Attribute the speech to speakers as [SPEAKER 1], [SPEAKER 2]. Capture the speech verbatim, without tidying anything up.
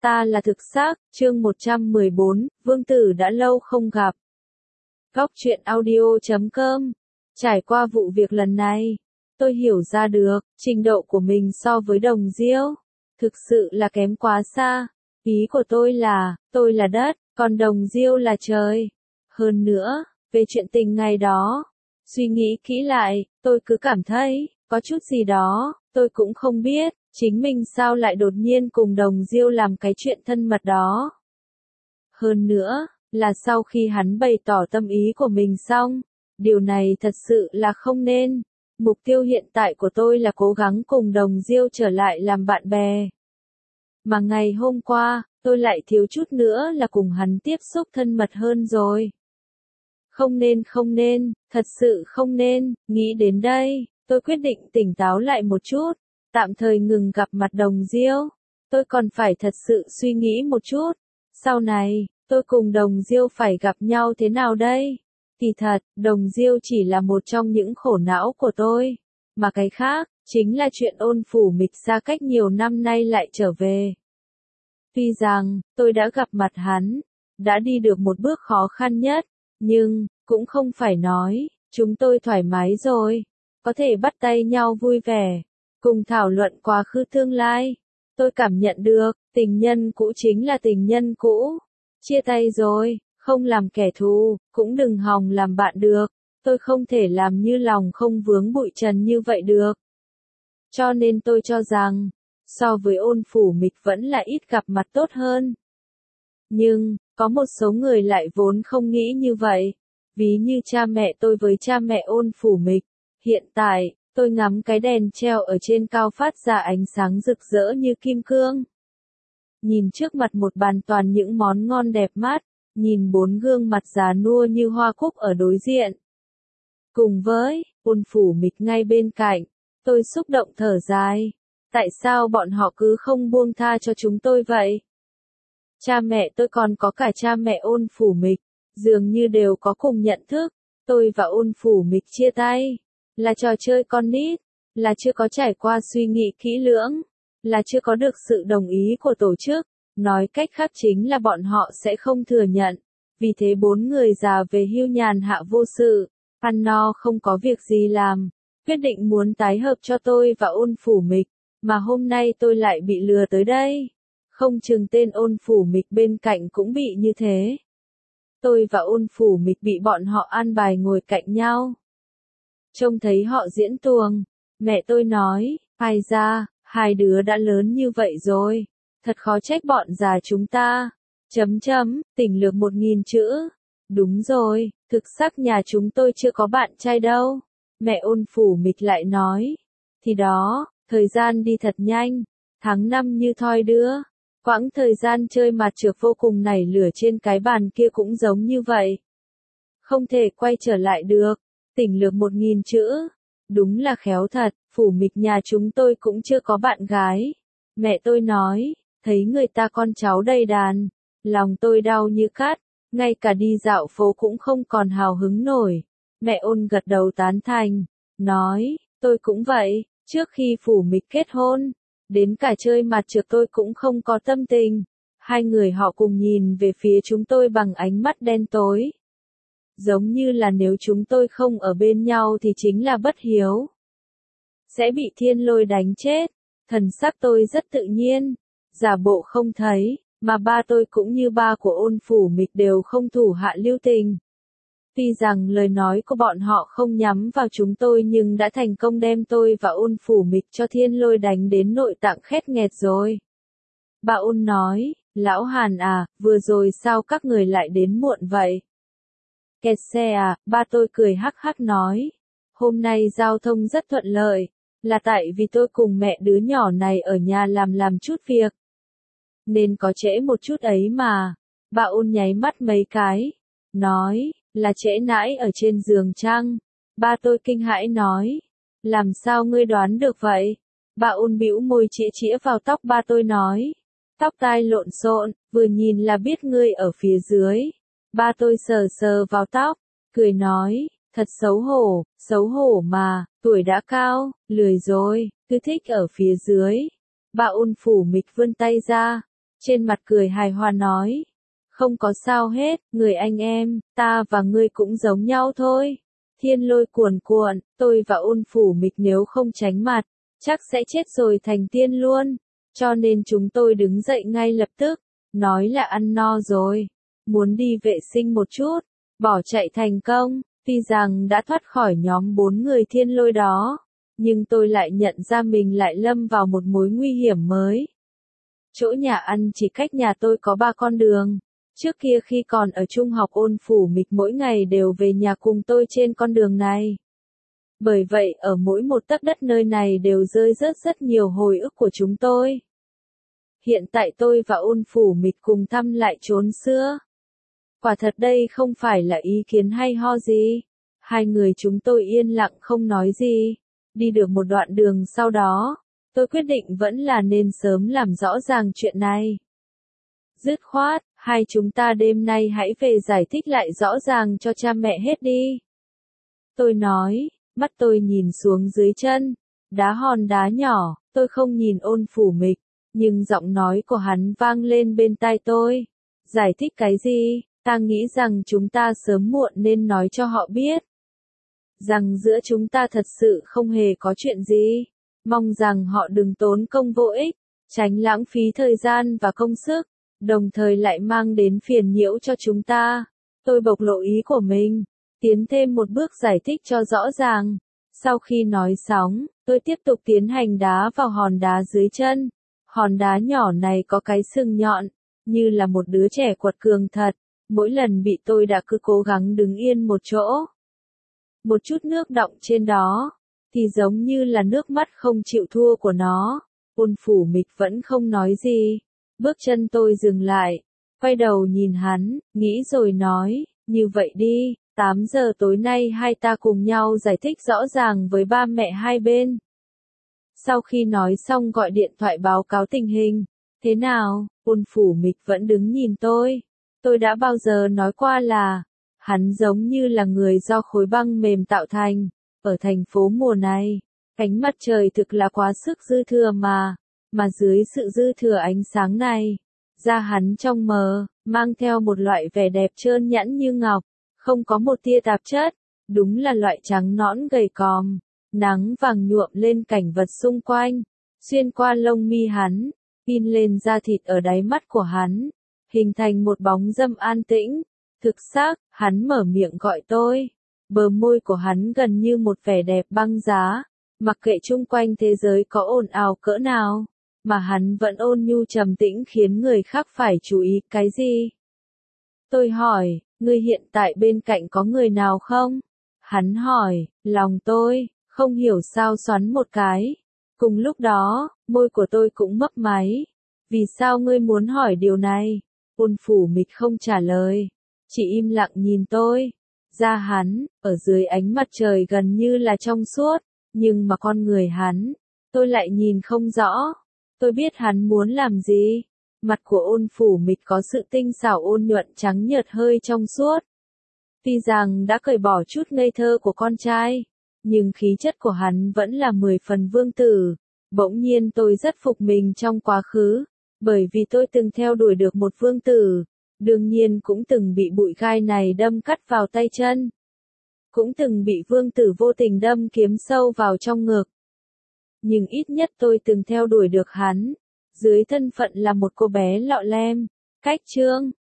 [SPEAKER 1] Ta là thực xác, chương một trăm mười bốn, Vương Tử đã lâu không gặp. Góc truyện audio chấm com. Trải qua vụ việc lần này, tôi hiểu ra được, trình độ của mình so với Đồng Diêu, thực sự là kém quá xa. Ý của tôi là, tôi là đất, còn Đồng Diêu là trời. Hơn nữa, về chuyện tình ngày đó, suy nghĩ kỹ lại, tôi cứ cảm thấy, có chút gì đó, tôi cũng không biết, chính mình sao lại đột nhiên cùng Đồng Diêu làm cái chuyện thân mật đó. Hơn nữa, là sau khi hắn bày tỏ tâm ý của mình xong, điều này thật sự là không nên. Mục tiêu hiện tại của tôi là cố gắng cùng Đồng Diêu trở lại làm bạn bè. Mà ngày hôm qua, tôi lại thiếu chút nữa là cùng hắn tiếp xúc thân mật hơn rồi. Không nên không nên, thật sự không nên, nghĩ đến đây, tôi quyết định tỉnh táo lại một chút, tạm thời ngừng gặp mặt Đồng Diêu. Tôi còn phải thật sự suy nghĩ một chút, sau này, tôi cùng Đồng Diêu phải gặp nhau thế nào đây? Kỳ thật, Đồng Diêu chỉ là một trong những khổ não của tôi, mà cái khác, chính là chuyện Ôn Phủ Mịch xa cách nhiều năm nay lại trở về. Tuy rằng, tôi đã gặp mặt hắn, đã đi được một bước khó khăn nhất, nhưng, cũng không phải nói, chúng tôi thoải mái rồi, có thể bắt tay nhau vui vẻ, cùng thảo luận quá khứ tương lai. Tôi cảm nhận được, tình nhân cũ chính là tình nhân cũ, chia tay rồi, không làm kẻ thù, cũng đừng hòng làm bạn được, tôi không thể làm như lòng không vướng bụi trần như vậy được. Cho nên tôi cho rằng, so với Ôn Phủ Mịch vẫn là ít gặp mặt tốt hơn. Nhưng, có một số người lại vốn không nghĩ như vậy, ví như cha mẹ tôi với cha mẹ Ôn Phủ Mịch. Hiện tại, tôi ngắm cái đèn treo ở trên cao phát ra ánh sáng rực rỡ như kim cương. Nhìn trước mặt một bàn toàn những món ngon đẹp mắt, nhìn bốn gương mặt già nua như hoa cúc ở đối diện. Cùng với, Ôn Phủ Mịch ngay bên cạnh, tôi xúc động thở dài. Tại sao bọn họ cứ không buông tha cho chúng tôi vậy? Cha mẹ tôi còn có cả cha mẹ Ôn Phủ Mịch, dường như đều có cùng nhận thức, tôi và Ôn Phủ Mịch chia tay, là trò chơi con nít, là chưa có trải qua suy nghĩ kỹ lưỡng, là chưa có được sự đồng ý của tổ chức, nói cách khác chính là bọn họ sẽ không thừa nhận. Vì thế bốn người già về hưu nhàn hạ vô sự, ăn no không có việc gì làm, quyết định muốn tái hợp cho tôi và Ôn Phủ Mịch, mà hôm nay tôi lại bị lừa tới đây. Không chừng tên Ôn Phủ Mịch bên cạnh cũng bị như thế. Tôi và Ôn Phủ Mịch bị bọn họ an bài ngồi cạnh nhau. Trông thấy họ diễn tuồng, mẹ tôi nói, ai ra, hai đứa đã lớn như vậy rồi, thật khó trách bọn già chúng ta. Chấm chấm, tỉnh lược một nghìn chữ. Đúng rồi, thực xác nhà chúng tôi chưa có bạn trai đâu. Mẹ Ôn Phủ Mịch lại nói, thì đó, thời gian đi thật nhanh, tháng năm như thoi đưa. Quãng thời gian chơi mặt trược vô cùng nảy lửa trên cái bàn kia cũng giống như vậy. Không thể quay trở lại được, tỉnh lược một nghìn chữ. Đúng là khéo thật, Phủ Mịch nhà chúng tôi cũng chưa có bạn gái. Mẹ tôi nói, thấy người ta con cháu đầy đàn, lòng tôi đau như cắt, ngay cả đi dạo phố cũng không còn hào hứng nổi. Mẹ Ôn gật đầu tán thành, nói, tôi cũng vậy, trước khi Phủ Mịch kết hôn, đến cả chơi mặt trược tôi cũng không có tâm tình. Hai người họ cùng nhìn về phía chúng tôi bằng ánh mắt đen tối. Giống như là nếu chúng tôi không ở bên nhau thì chính là bất hiếu, sẽ bị thiên lôi đánh chết. Thần sắc tôi rất tự nhiên, giả bộ không thấy, mà ba tôi cũng như ba của Ôn Phủ Mịch đều không thủ hạ lưu tình. Tuy rằng lời nói của bọn họ không nhắm vào chúng tôi nhưng đã thành công đem tôi và Ôn Phủ Mịch cho thiên lôi đánh đến nội tạng khét nghẹt rồi. Bà Ôn nói, lão Hàn à, vừa rồi sao các người lại đến muộn vậy? Kẹt xe à, ba tôi cười hắc hắc nói. Hôm nay giao thông rất thuận lợi, là tại vì tôi cùng mẹ đứa nhỏ này ở nhà làm làm chút việc. Nên có trễ một chút ấy mà. Bà Ôn nháy mắt mấy cái, nói, là trễ nãi ở trên giường chăng? Ba tôi kinh hãi nói, làm sao ngươi đoán được vậy? Bà Ôn bĩu môi chĩa chĩa vào tóc ba tôi nói, tóc tai lộn xộn, vừa nhìn là biết ngươi ở phía dưới. Ba tôi sờ sờ vào tóc, cười nói, thật xấu hổ, xấu hổ mà, tuổi đã cao, lười rồi, cứ thích ở phía dưới. Bà Ôn Phủ Mịch vươn tay ra, trên mặt cười hài hòa nói. Không có sao hết, người anh em, ta và ngươi cũng giống nhau thôi. Thiên lôi cuồn cuộn, tôi và ôn phủ mịch nếu không tránh mặt, chắc sẽ chết rồi thành tiên luôn. Cho nên chúng tôi đứng dậy ngay lập tức, nói là ăn no rồi, muốn đi vệ sinh một chút, bỏ chạy thành công. Tuy rằng đã thoát khỏi nhóm bốn người thiên lôi đó, nhưng tôi lại nhận ra mình lại lâm vào một mối nguy hiểm mới. Chỗ nhà ăn chỉ cách nhà tôi có ba con đường. Trước kia khi còn ở trung học ôn phủ mịch mỗi ngày đều về nhà cùng tôi trên con đường này. Bởi vậy ở mỗi một tấc đất nơi này đều rơi rớt rất nhiều hồi ức của chúng tôi. Hiện tại tôi và ôn phủ mịch cùng thăm lại chốn xưa. Quả thật đây không phải là ý kiến hay ho gì. Hai người chúng tôi yên lặng không nói gì. Đi được một đoạn đường sau đó, tôi quyết định vẫn là nên sớm làm rõ ràng chuyện này. Dứt khoát, hai chúng ta đêm nay hãy về giải thích lại rõ ràng cho cha mẹ hết đi. Tôi nói, mắt tôi nhìn xuống dưới chân, đá hòn đá nhỏ, tôi không nhìn ôn phủ mịch, nhưng giọng nói của hắn vang lên bên tai tôi. Giải thích cái gì? Ta nghĩ rằng chúng ta sớm muộn nên nói cho họ biết. Rằng giữa chúng ta thật sự không hề có chuyện gì. Mong rằng họ đừng tốn công vô ích, tránh lãng phí thời gian và công sức, đồng thời lại mang đến phiền nhiễu cho chúng ta. Tôi bộc lộ ý của mình, tiến thêm một bước giải thích cho rõ ràng. Sau khi nói xong, tôi tiếp tục tiến hành đá vào hòn đá dưới chân. Hòn đá nhỏ này có cái sừng nhọn, như là một đứa trẻ quật cường thật. Mỗi lần bị tôi đã cứ cố gắng đứng yên một chỗ. Một chút nước đọng trên đó, thì giống như là nước mắt không chịu thua của nó. Ôn phủ mịch vẫn không nói gì. Bước chân tôi dừng lại, quay đầu nhìn hắn, nghĩ rồi nói, như vậy đi, tám giờ tối nay hai ta cùng nhau giải thích rõ ràng với ba mẹ hai bên. Sau khi nói xong gọi điện thoại báo cáo tình hình. Thế nào? Ôn phủ mịch vẫn đứng nhìn tôi. Tôi đã bao giờ nói qua là, hắn giống như là người do khối băng mềm tạo thành. Ở thành phố mùa này, ánh mặt trời thực là quá sức dư thừa mà. Mà dưới sự dư thừa ánh sáng này, da hắn trong mờ, mang theo một loại vẻ đẹp trơn nhẵn như ngọc, không có một tia tạp chất, đúng là loại trắng nõn gầy còm. Nắng vàng nhuộm lên cảnh vật xung quanh, xuyên qua lông mi hắn, in lên da thịt ở đáy mắt của hắn, hình thành một bóng dâm an tĩnh. Thực xác, hắn mở miệng gọi tôi. Bờ môi của hắn gần như một vẻ đẹp băng giá, mặc kệ chung quanh thế giới có ồn ào cỡ nào, mà hắn vẫn ôn nhu trầm tĩnh khiến người khác phải chú ý cái gì. Tôi hỏi, ngươi hiện tại bên cạnh có người nào không? Hắn hỏi, lòng tôi, không hiểu sao xoắn một cái. Cùng lúc đó, môi của tôi cũng mấp máy. Vì sao ngươi muốn hỏi điều này? Ôn phủ mịch không trả lời, chỉ im lặng nhìn tôi. Da hắn, ở dưới ánh mặt trời gần như là trong suốt, nhưng mà con người hắn, tôi lại nhìn không rõ. Tôi biết hắn muốn làm gì. Mặt của ôn phủ mịch có sự tinh xảo ôn nhuận trắng nhợt hơi trong suốt. Tuy rằng đã cởi bỏ chút ngây thơ của con trai, nhưng khí chất của hắn vẫn là mười phần vương tử. Bỗng nhiên tôi rất phục mình trong quá khứ, bởi vì tôi từng theo đuổi được một vương tử, đương nhiên cũng từng bị bụi gai này đâm cắt vào tay chân. Cũng từng bị vương tử vô tình đâm kiếm sâu vào trong ngực. Nhưng ít nhất tôi từng theo đuổi được hắn, dưới thân phận là một cô bé lọ lem, cách trương,